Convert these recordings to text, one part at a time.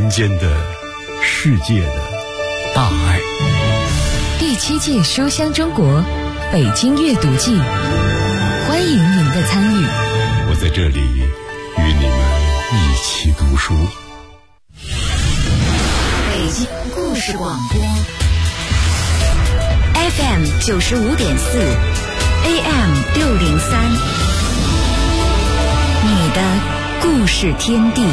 人间的、世界的大爱。 第7届书香中国北京阅读季，欢迎您的参与。 我在这里与你们一起读书。 北京故事广播 FM 95.4 AM 603，你的故事天地。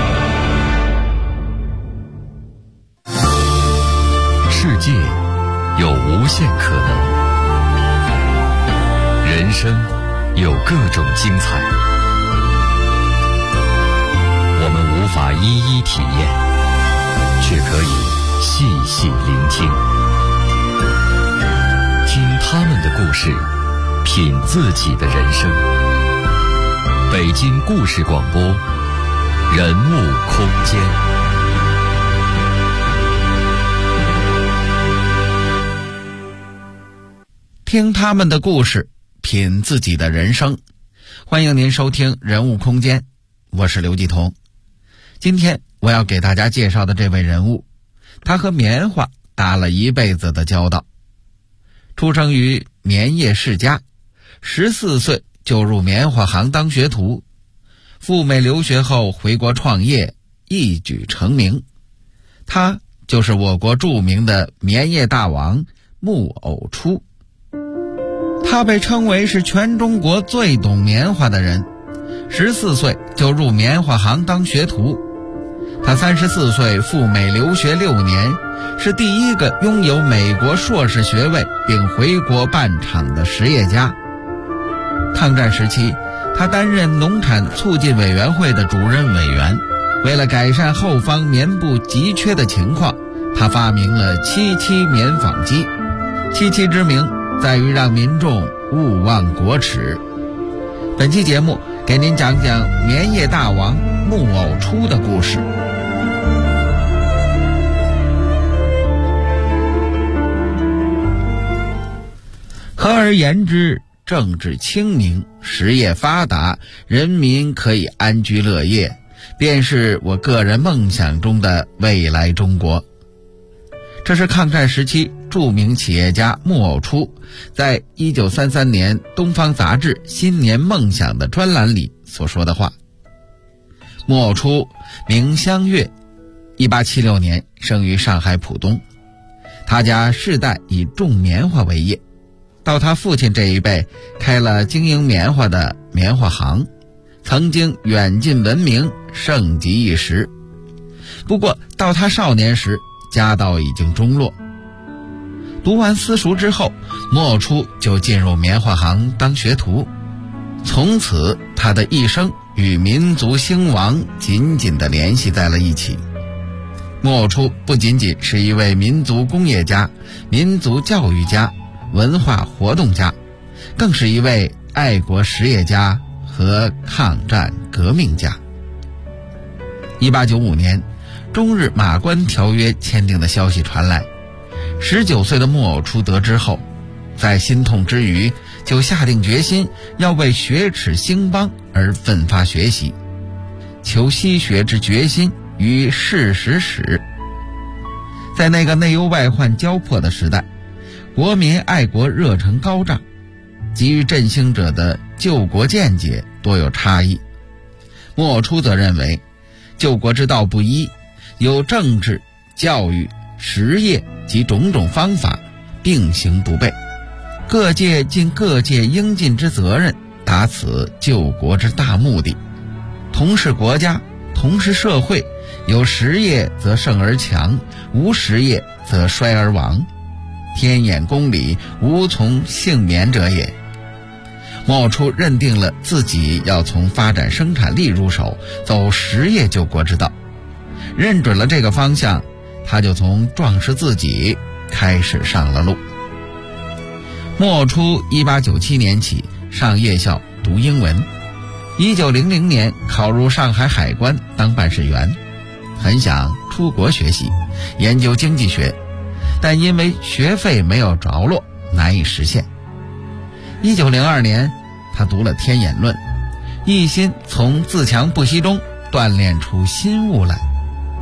世界有无限可能，人生有各种精彩，我们无法一一体验，却可以细细聆听，听他们的故事，品自己的人生。北京故事广播，人物空间。 听他们的故事，品自己的人生。欢迎您收听人物空间，我是刘继彤。今天我要给大家介绍的这位人物，他和棉花打了一辈子的交道。出生于棉业世家，14岁就入棉花行当学徒，赴美留学后回国创业，一举成名。他就是我国著名的棉业大王木偶初。他被称为是全中国最懂棉花的人，14岁就入棉花行当学徒。他34岁赴美留学6年，是第一个拥有美国硕士学位并回国办厂的实业家。抗战时期，他担任农产促进委员会的主任委员。为了改善后方棉布急缺的情况，他发明了77棉纺机。77之名在于让民众勿忘国耻。本期节目给您讲讲棉业大王木偶初的故事。合而言之，政治清明，实业发达，人民可以安居乐业，便是我个人梦想中的未来中国。这是抗战时期著名企业家木偶初在1933年东方杂志新年梦想的专栏里所说的话。木偶初名香月，1876年生于上海浦东。他家世代以种棉花为业，到他父亲这一辈开了经营棉花的棉花行，曾经远近闻名，盛极一时。不过到他少年时，家道已经中落。读完私塾之后，木偶初就进入棉花行当学徒。从此他的一生与民族兴亡紧紧地联系在了一起。木偶初不仅仅是一位民族工业家、民族教育家、文化活动家，更是一位爱国实业家和抗战革命家。1895年中日马关条约签订的消息传来，19岁的木偶初得知后，在心痛之余就下定决心要为学耻兴邦而奋发学习，求西学之决心于事实始。在那个内忧外患交迫的时代，国民爱国热忱高涨，给予振兴者的救国见解多有差异。木偶初则认为，救国之道不一，有政治、教育、实业及种种方法并行不悖，各界尽各界应尽之责任，达此救国之大目的。同是国家，同是社会，有实业则盛而强，无实业则衰而亡，天眼公理，无从幸免者也。木偶初认定了自己要从发展生产力入手，走实业救国之道。认准了这个方向，他就从壮实自己开始上了路。木偶初1897年起上夜校读英文，1900年考入上海海关当办事员，很想出国学习研究经济学，但因为学费没有着落，难以实现。1902年他读了《天演论》，一心从自强不息中锻炼出新物来。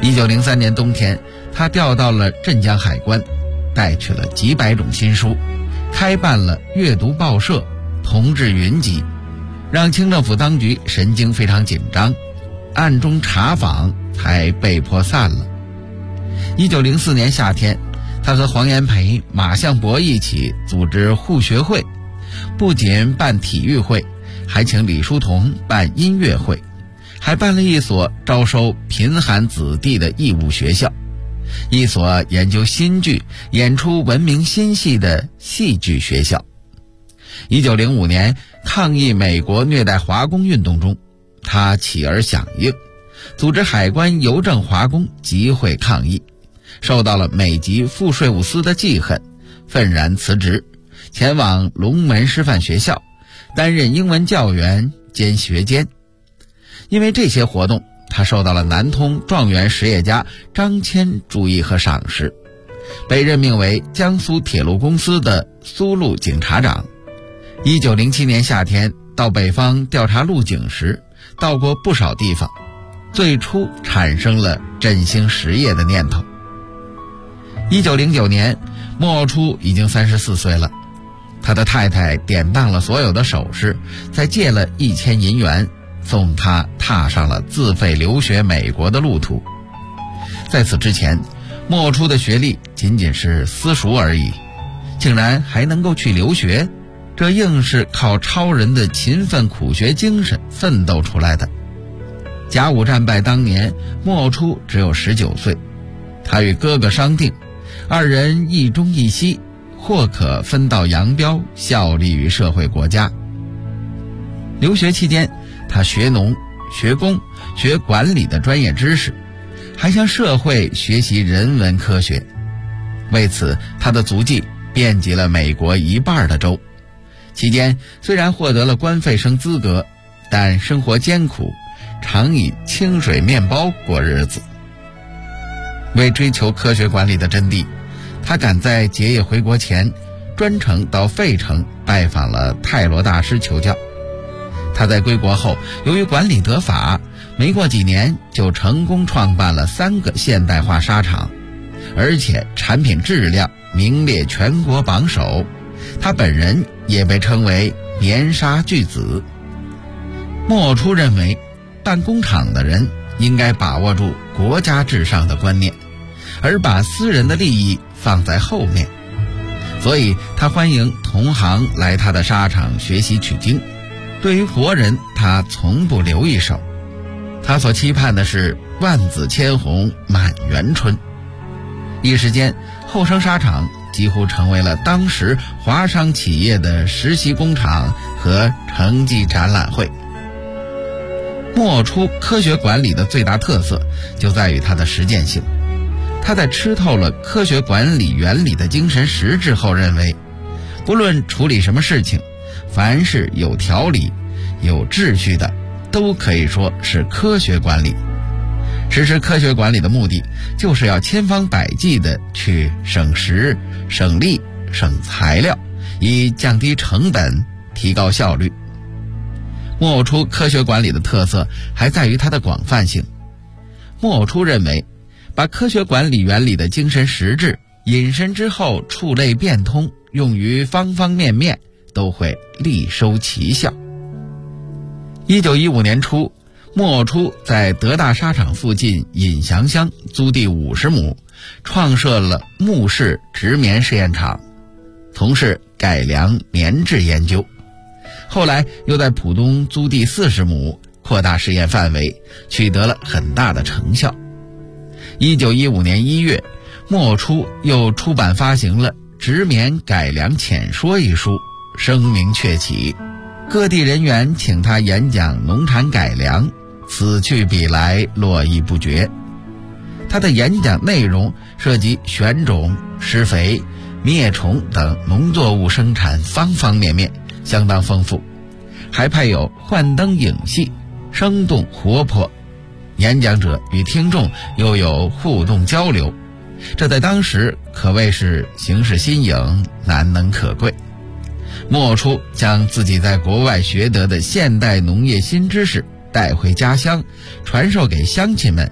1903年冬天，他调到了镇江海关，带去了几百种新书，开办了阅读报社，同治云集，让清政府当局神经非常紧张，暗中查访才被迫散了。1904年夏天，他和黄炎培、马相伯一起组织护学会，不仅办体育会，还请李叔同办音乐会，还办了一所招收贫寒子弟的义务学校，一所研究新剧、演出闻名新戏的戏剧学校。1905年，抗议美国虐待华工运动中，他起而响应，组织海关邮政华工集会抗议，受到了美籍副税务司的记恨，愤然辞职，前往龙门师范学校担任英文教员兼学监。因为这些活动，他受到了南通状元实业家张骞注意和赏识，被任命为江苏铁路公司的苏路警察长。1907年夏天到北方调查路警时，到过不少地方，最初产生了振兴实业的念头。1909年，莫初已经34岁了，他的太太典当了所有的首饰，再借了1000银元，送他踏上了自费留学美国的路途。在此之前，莫初的学历仅仅是私塾而已，竟然还能够去留学，这硬是靠超人的勤奋苦学精神奋斗出来的。甲午战败当年，莫初只有19岁，他与哥哥商定，二人一中一西，或可分道扬镳，效力于社会国家。留学期间，他学农、学工、学管理的专业知识，还向社会学习人文科学。为此，他的足迹遍及了美国一半的州。期间虽然获得了官费生资格，但生活艰苦，常以清水面包过日子。为追求科学管理的真谛，他赶在结业回国前，专程到费城拜访了泰罗大师求教。他在归国后，由于管理得法，没过几年就成功创办了3个现代化纱厂，而且产品质量名列全国榜首。他本人也被称为棉纱巨子。莫初认为，办工厂的人应该把握住国家至上的观念，而把私人的利益放在后面。所以他欢迎同行来他的纱厂学习取经，对于国人他从不留一手。他所期盼的是万紫千红满园春。一时间，后生纱厂几乎成为了当时华商企业的实习工厂和成绩展览会。莫初科学管理的最大特色就在于它的实践性。他在吃透了科学管理原理的精神实质后认为，不论处理什么事情，凡是有条理、有秩序的，都可以说是科学管理。实施科学管理的目的，就是要千方百计地去省时、省力、省材料，以降低成本、提高效率。莫初科学管理的特色还在于它的广泛性。莫初认为，把科学管理原理的精神实质引申之后，触类变通，用于方方面面，都会立收奇效。1915年初，莫初在德大纱厂附近尹祥乡租地50亩，创设了木氏植棉试验场，从事改良棉质研究。后来又在浦东租地40亩，扩大试验范围，取得了很大的成效。1915年1月，莫初又出版发行了《植棉改良浅说》一书，声名鹊起。各地人员请他演讲农产改良，此去彼来，络绎不绝。他的演讲内容涉及选种、施肥、灭虫等农作物生产方方面面，相当丰富，还配有幻灯影戏，生动活泼。演讲者与听众又有互动交流，这在当时可谓是形式新颖，难能可贵。莫初将自己在国外学得的现代农业新知识带回家乡，传授给乡亲们，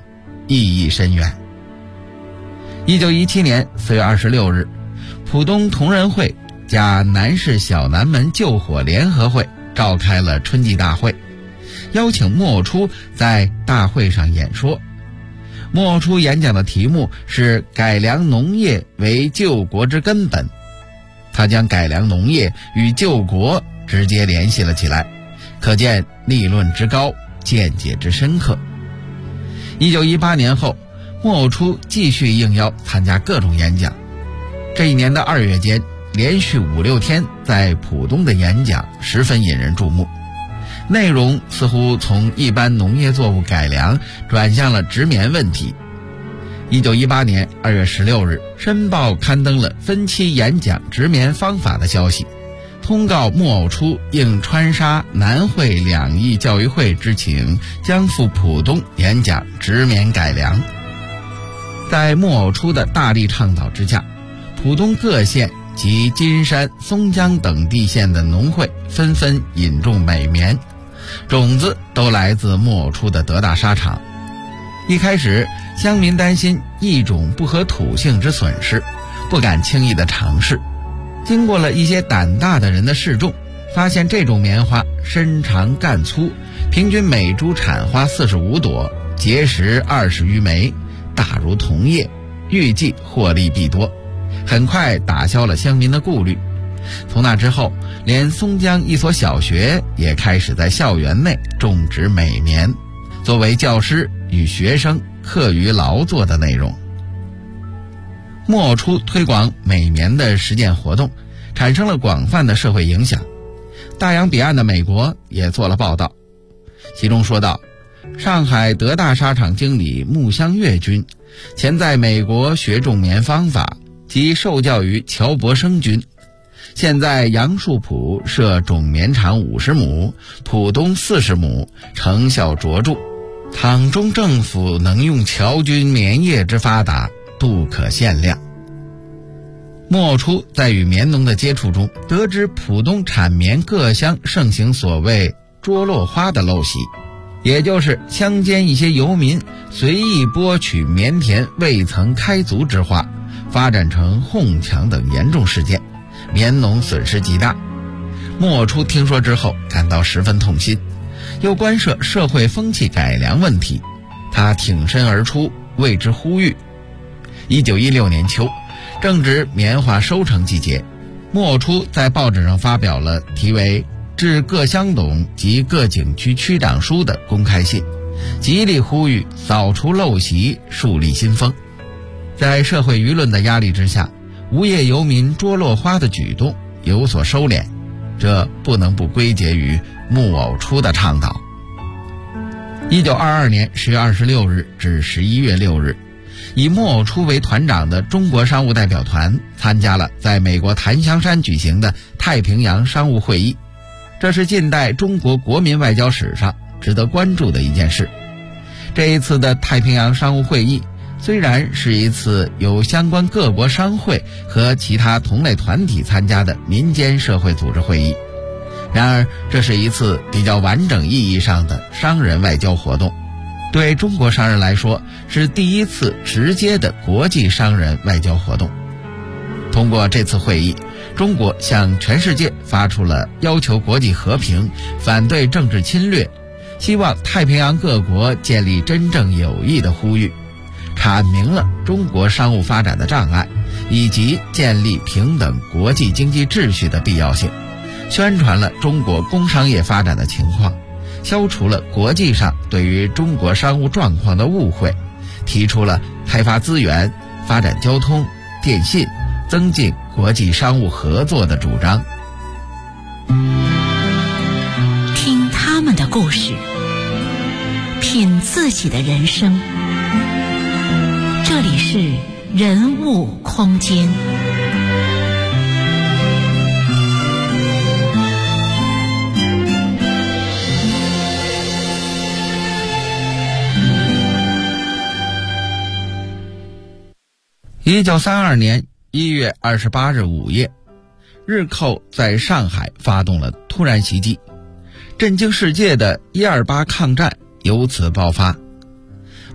意义深远。1917年4月26日，浦东同仁会加南市小南门救火联合会召开了春季大会，邀请莫偶初在大会上演说。莫偶初演讲的题目是改良农业为救国之根本，他将改良农业与救国直接联系了起来，可见立论之高，见解之深刻。1918年后，莫偶初继续应邀参加各种演讲。这一年的2月间，连续5、6天在浦东的演讲十分引人注目，内容似乎从一般农业作物改良转向了植棉问题。1918年2月16日，《申报》刊登了分期演讲植棉方法的消息，通告莫偶初应川沙南汇两邑教育会之请，将赴浦东演讲植棉改良。在莫偶初的大力倡导之下，浦东各县及金山、松江等地县的农会纷纷引种美棉，种子都来自莫偶初的德大沙场。一开始，乡民担心异种不合土性之损失，不敢轻易的尝试。经过了一些胆大的人的试种，发现这种棉花身长干粗，平均每株产花45朵，结实20余枚，大如桐叶，预计获利必多，很快打消了乡民的顾虑。从那之后，连松江一所小学也开始在校园内种植美棉，作为教师与学生课余劳作的内容。莫偶初推广美棉的实践活动产生了广泛的社会影响，大洋彼岸的美国也做了报道。其中说道，上海德大纱厂经理穆香月君前在美国学种棉方法，及受教于乔伯生君，现在杨树浦设种棉厂50亩，浦东40亩，成效卓著。倘中政府能用侨军棉业之发达，不可限量。莫偶初在与棉农的接触中，得知浦东产棉各乡盛行所谓捉落花的陋习，也就是乡间一些游民随意剥取棉田未曾开足之花，发展成哄抢等严重事件，棉农损失极大。莫偶初听说之后感到十分痛心，又关涉社会风气改良问题，他挺身而出为之呼吁。1916年秋，正值棉花收成季节，莫偶初在报纸上发表了题为致各乡董及各景区区长书的公开信，极力呼吁扫除陋习，树立新风。在社会舆论的压力之下，无业游民捉落花的举动有所收敛，这不能不归结于莫偶初的倡导。1922年10月26日至11月6日，以莫偶初为团长的中国商务代表团参加了在美国檀香山举行的太平洋商务会议，这是近代中国国民外交史上值得关注的一件事。这一次的太平洋商务会议虽然是一次由相关各国商会和其他同类团体参加的民间社会组织会议，然而这是一次比较完整意义上的商人外交活动，对中国商人来说是第一次直接的国际商人外交活动。通过这次会议，中国向全世界发出了要求国际和平、反对政治侵略、希望太平洋各国建立真正友谊的呼吁，阐明了中国商务发展的障碍以及建立平等国际经济秩序的必要性，宣传了中国工商业发展的情况，消除了国际上对于中国商务状况的误会，提出了开发资源、发展交通、电信、增进国际商务合作的主张。 听他们的故事，品自己的人生。这里是人物空间。 1932年1月28日午夜，日寇在上海发动了突然袭击，震惊世界的128抗战由此爆发。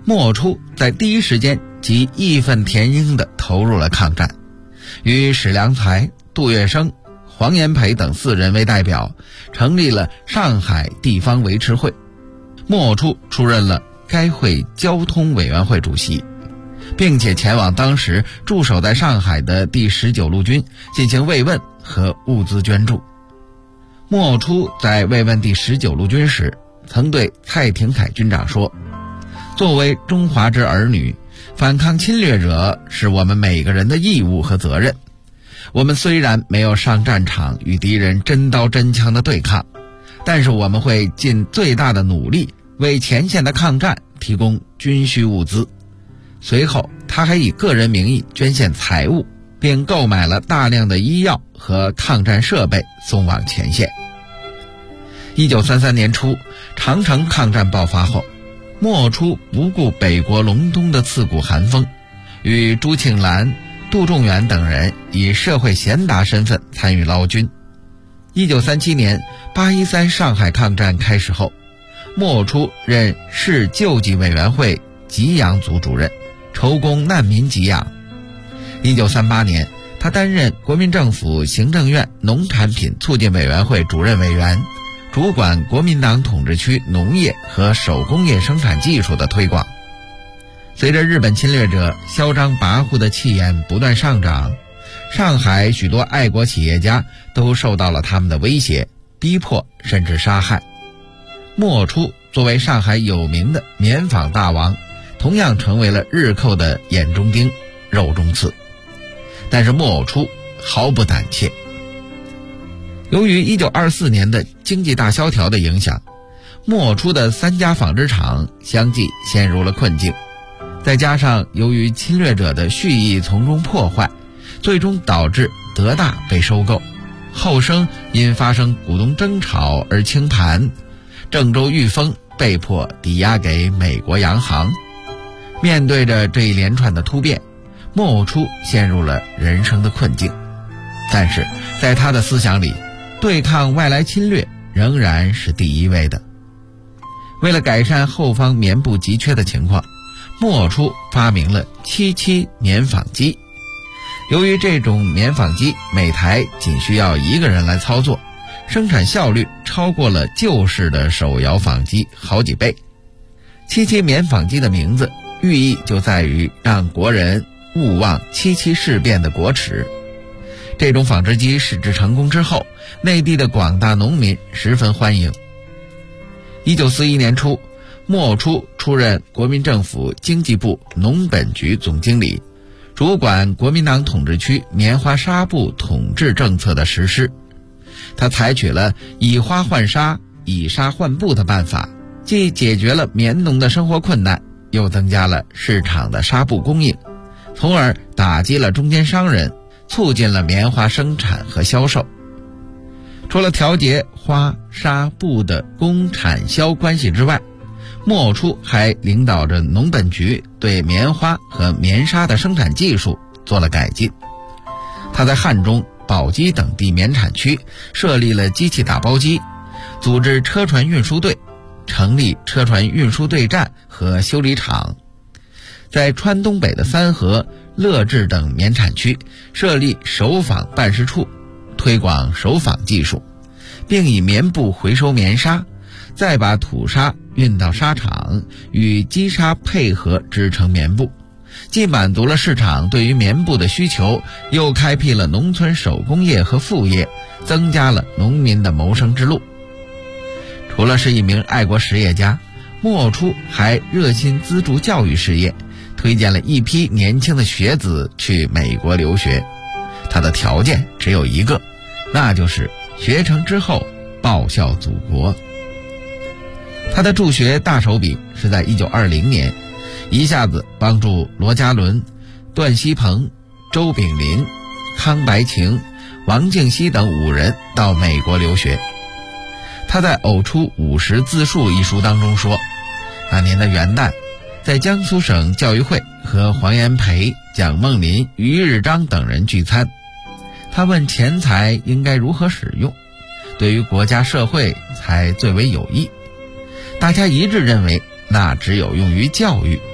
莫初在第一时间即义愤填膺地投入了抗战，与史良才、杜月笙、黄炎培等4人为代表，成立了上海地方维持会。莫初出任了该会交通委员会主席，并且前往当时驻守在上海的第19路军进行慰问和物资捐助。莫初在慰问第19路军时，曾对蔡廷锴军长说：作为中华之儿女，反抗侵略者是我们每个人的义务和责任。我们虽然没有上战场与敌人真刀真枪的对抗，但是我们会尽最大的努力为前线的抗战提供军需物资。随后他还以个人名义捐献财物，并购买了大量的医药和抗战设备送往前线。1933年初，长城抗战爆发后，莫初不顾北国隆冬的刺骨寒风，与朱庆澜、杜仲远等人以社会贤达身份参与劳军。1937年813上海抗战开始后，莫初任市救济委员会给养组主任，筹供难民给养。1938年，他担任国民政府行政院农产品促进委员会主任委员，主管国民党统治区农业和手工业生产技术的推广。随着日本侵略者嚣张跋扈的气焰不断上涨，上海许多爱国企业家都受到了他们的威胁、逼迫甚至杀害。莫初作为上海有名的棉纺大王，同样成为了日寇的眼中钉、肉中刺。但是莫初毫不胆怯。由于1924年的经济大萧条的影响，莫初的3家纺织厂相继陷入了困境，再加上由于侵略者的蓄意从中破坏，最终导致德大被收购，后生因发生股东争吵而清盘，郑州裕丰被迫抵押给美国洋行。面对着这一连串的突变，莫初陷入了人生的困境。但是在他的思想里，对抗外来侵略仍然是第一位的。为了改善后方棉布急缺的情况，莫初发明了77棉纺机。由于这种棉纺机每台仅需要1个人来操作，生产效率超过了旧式的手摇纺机好几倍。77棉纺机的名字寓意就在于让国人勿忘77事变的国耻。这种纺织机试制成功之后，内地的广大农民十分欢迎。1941年初，莫初出任国民政府经济部农本局总经理，主管国民党统治区棉花纱布统治政策的实施。他采取了以花换纱、以纱换布的办法，既解决了棉农的生活困难，又增加了市场的纱布供应，从而打击了中间商人，促进了棉花生产和销售。除了调节花、纱、布的供产销关系之外，莫初还领导着农本局对棉花和棉纱的生产技术做了改进。他在汉中、宝鸡等地棉产区设立了机器打包机，组织车船运输队，成立车船运输队站和修理厂。在川东北的三河、乐至等棉产区设立手纺办事处，推广手纺技术，并以棉布回收棉纱，再把土纱运到纱厂，与机纱配合织成棉布，既满足了市场对于棉布的需求，又开辟了农村手工业和副业，增加了农民的谋生之路。除了是一名爱国实业家，莫初还热心资助教育事业，推荐了一批年轻的学子去美国留学。他的条件只有一个，那就是学成之后报效祖国。他的助学大手笔是在1920年，一下子帮助罗家伦、段锡鹏、周炳林、康白晴、王敬熙等5人到美国留学。他在《偶出50自述》一书当中说，那年的元旦，在江苏省教育会和黄炎培、蒋梦麟、于日章等人聚餐。他问钱财应该如何使用，对于国家社会才最为有益。大家一致认为那只有用于教育，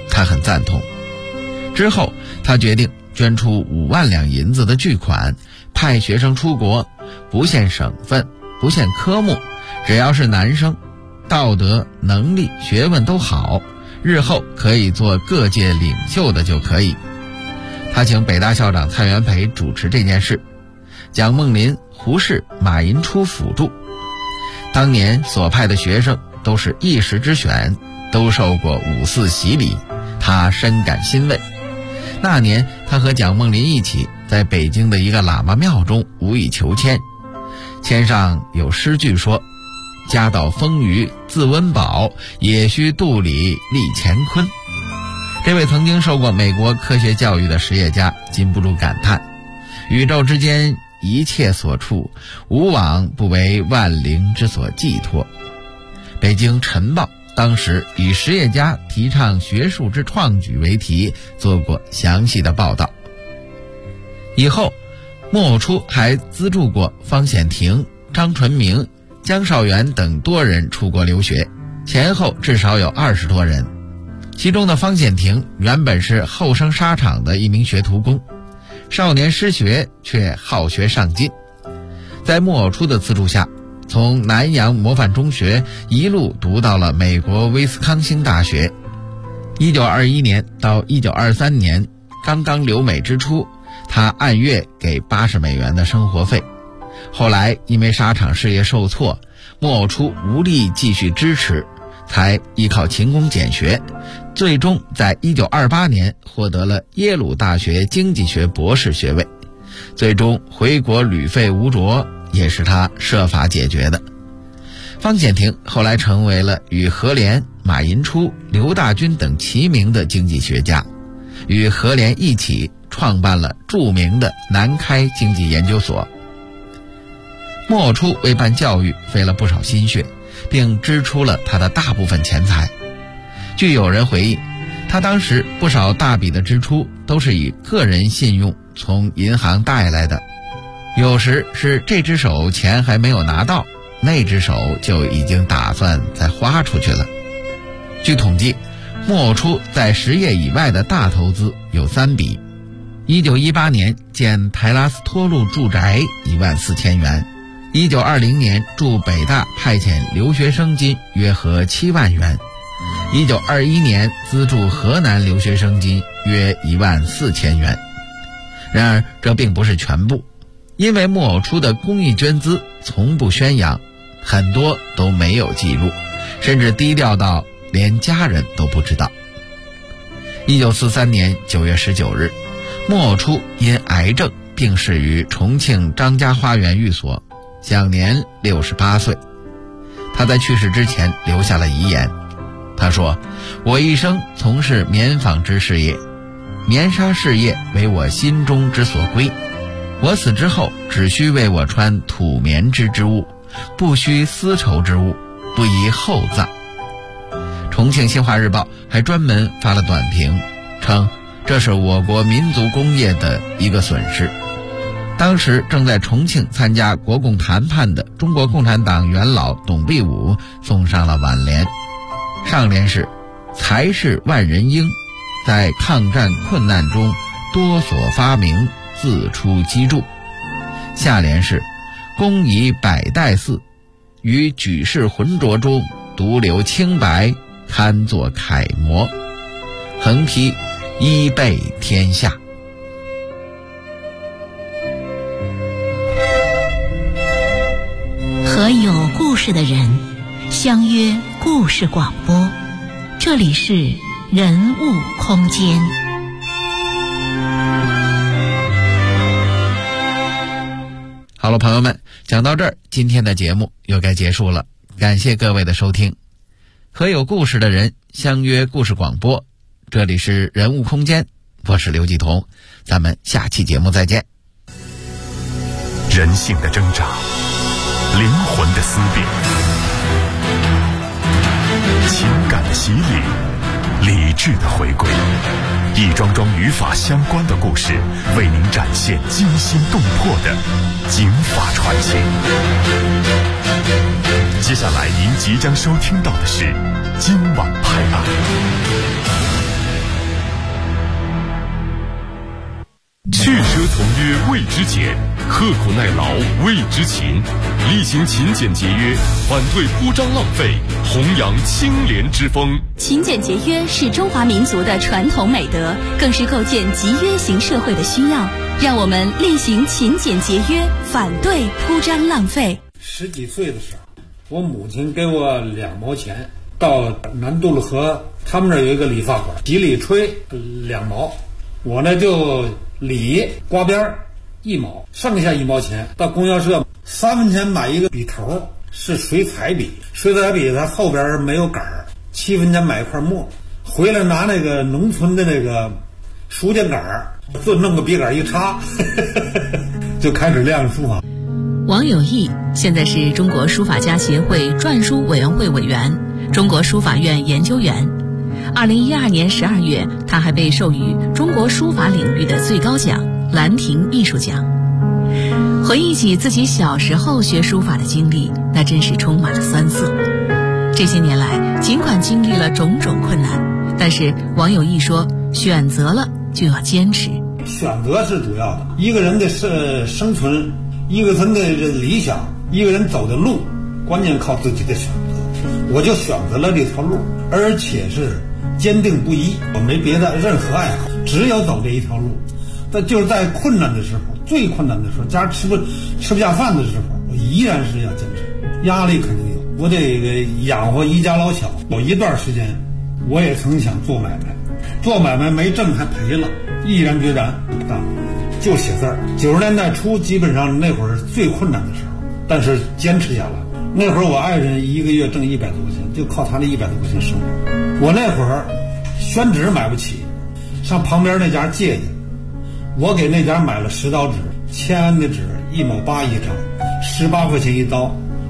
他很赞同。之后他决定捐出5万两银子的巨款，派学生出国，不限省份，不限科目，只要是男生，道德、能力、学问都好，日后可以做各界领袖的就可以。他请北大校长蔡元培主持这件事，蒋梦麟、胡适、马寅初辅助。当年所派的学生都是一时之选，都受过5四洗礼，他深感欣慰。那年他和蒋梦麟一起在北京的一个喇嘛庙中无以求签，签上有诗句说：家道丰腴自温饱，也需肚里立乾坤。这位曾经受过美国科学教育的实业家禁不住感叹，宇宙之间一切所处，无往不为万灵之所寄托。北京晨报当时以实业家提倡学术之创举为题做过详细的报道。以后莫偶初还资助过方显庭、张纯明、江绍元等多人出国留学，前后至少有20多人。其中的方显庭原本是后生纱厂的一名学徒工，少年失学却好学上进，在莫偶初的资助下，从南洋模范中学一路读到了美国威斯康星大学。1921年到1923年刚刚留美之初，他按月给80美元的生活费。后来因为纱厂事业受挫，莫偶初无力继续支持，才依靠勤工俭学，最终在1928年获得了耶鲁大学经济学博士学位。最终回国旅费无着，也是他设法解决的。方显庭后来成为了与何廉、马寅初、刘大钧等齐名的经济学家，与何廉一起创办了著名的南开经济研究所。莫偶初为办教育费了不少心血，并支出了他的大部分钱财。据有人回忆，他当时不少大笔的支出都是以个人信用从银行贷来的，有时是这只手钱还没有拿到，那只手就已经打算再花出去了。据统计，莫偶初在实业以外的大投资有3笔。1918年建台拉斯托路住宅14000元，1920年驻北大派遣留学生金约合7万元，1921年资助河南留学生金约14000元。然而这并不是全部，因为莫偶初的公益捐资从不宣扬，很多都没有记录，甚至低调到连家人都不知道。1943年9月19日，莫偶初因癌症病逝于重庆张家花园寓所，享年68岁。他在去世之前留下了遗言，他说：我一生从事棉纺织事业，棉纱事业为我心中之所归，我死之后只需为我穿土棉织之物，不需丝绸之物，不宜厚葬。重庆新华日报还专门发了短评，称这是我国民族工业的一个损失。当时正在重庆参加国共谈判的中国共产党元老董必武送上了挽联，上联是才是万人英，在抗战困难中多所发明，自出机杼，下联是功以百代祀，于举世浑浊中独留清白，堪作楷模，横批一备天下。 和有故事的人相约故事广播，这里是人物空间。 好了，朋友们，讲到这儿，今天的节目又该结束了，感谢各位的收听。和有故事的人相约故事广播，这里是人物空间，我是刘继彤，咱们下期节目再见。 人性的挣扎，灵魂的思辨，情感的洗礼，理智的回归，一桩桩与法相关的故事，为您展现惊心动魄的警法传奇。接下来您即将收听到的是今晚拍案。 约为之俭，刻苦耐劳为之勤，厉行勤俭节约，反对铺张浪费，弘扬清廉之风。 勤俭节约是中华民族的传统美德，更是构建集约型社会的需要。让我们厉行勤俭节约，反对铺张浪费。 10几岁的时候，我母亲给我2毛钱，到南渡路河，他们那儿有一个理发馆，洗理吹2毛，我呢就理刮边1毛，剩下1毛钱到供销社3分钱买一个笔头，是水彩笔，水彩笔它后边没有杆儿，7分钱买一块墨，回来拿那个农村的那个书架杆儿，就弄个笔杆一插就开始练书法。 王有义现在是中国书法家协会篆书委员会委员、中国书法院研究员。2012年12月，他还被授予中国书法领域的最高奖兰亭艺术奖。回忆起自己小时候学书法的经历，那真是充满了酸涩。这些年来，尽管经历了种种困难，但是王有义说，选择了就要坚持。 选择是主要的，一个人的生存，一个人的理想，一个人走的路，关键靠自己的选择。我就选择了这条路，而且是坚定不移，我没别的任何爱好，只有走这一条路。但就是在困难的时候，最困难的时候，家吃不下饭的时候，我依然是要坚持。压力肯定有，我得养活一家老小。有一段时间，我也曾想做买卖，做买卖没挣还赔了，毅然决然不干，就写字儿。90年代初，基本上那会儿最困难的时候，但是坚持下来。那会儿我爱人一个月挣100多块钱，就靠他那100多块钱生活。我那会儿宣纸买不起，上旁边那家借去，我给那家买了10刀纸，签的纸1毛8一张，18块钱一刀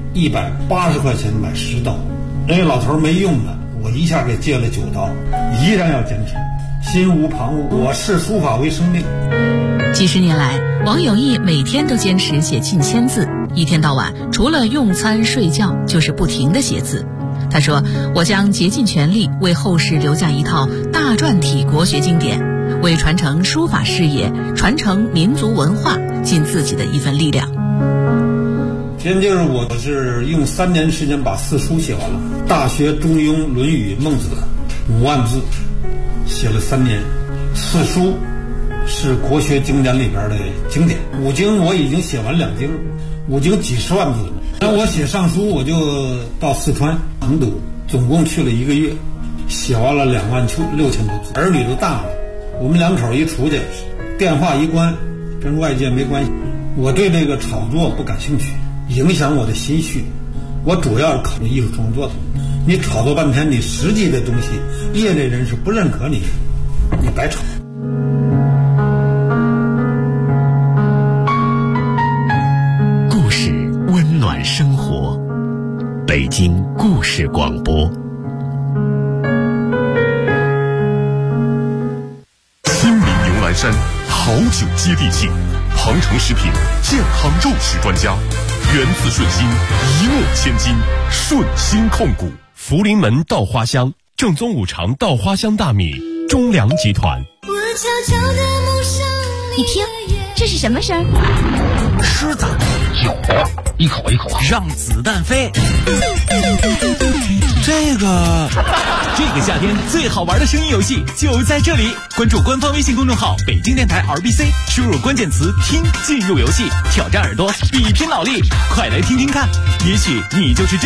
，180块钱买10刀。那个老头没用的，我一下给借了9刀，依然要坚持，心无旁骛。我视书法为生命。 几十年来，王有义每天都坚持写近1000字，一天到晚除了用餐睡觉就是不停地写字。他说，我将竭尽全力为后世留下一套大篆体国学经典，为传承书法事业、传承民族文化尽自己的一份力量。 前就是我是用3年时间把4书写完了，《大学》《中庸》《论语》《孟子》5万字，写了3年。4书是国学经典里边的经典，5经我已经写完2经，5经几十万字了。那我写上书，我就到四川成都，总共去了1个月，写完了26000多字。儿女都大了，我们2口一出去，电话一关，跟外界没关系。我对这个炒作不感兴趣，影响我的心绪。我主要是考虑艺术创作的。你炒作半天，你实际的东西，业内人士不认可你，你白炒。 故事温暖生活，北京故事广播。新民牛栏山好酒接地气，庞城食品健康肉食专家，源自顺心，一诺千金，顺心控股。福临门稻花香，正宗5常稻花香大米，中粮集团。 你听，这是什么声？ 狮子有一口一口让子弹飞。这个夏天最好玩的声音游戏就在这里，关注官方微信公众号北京电台 RBC， 输入关键词听进入游戏，挑战耳朵，比拼脑力，快来听听看，也许你就是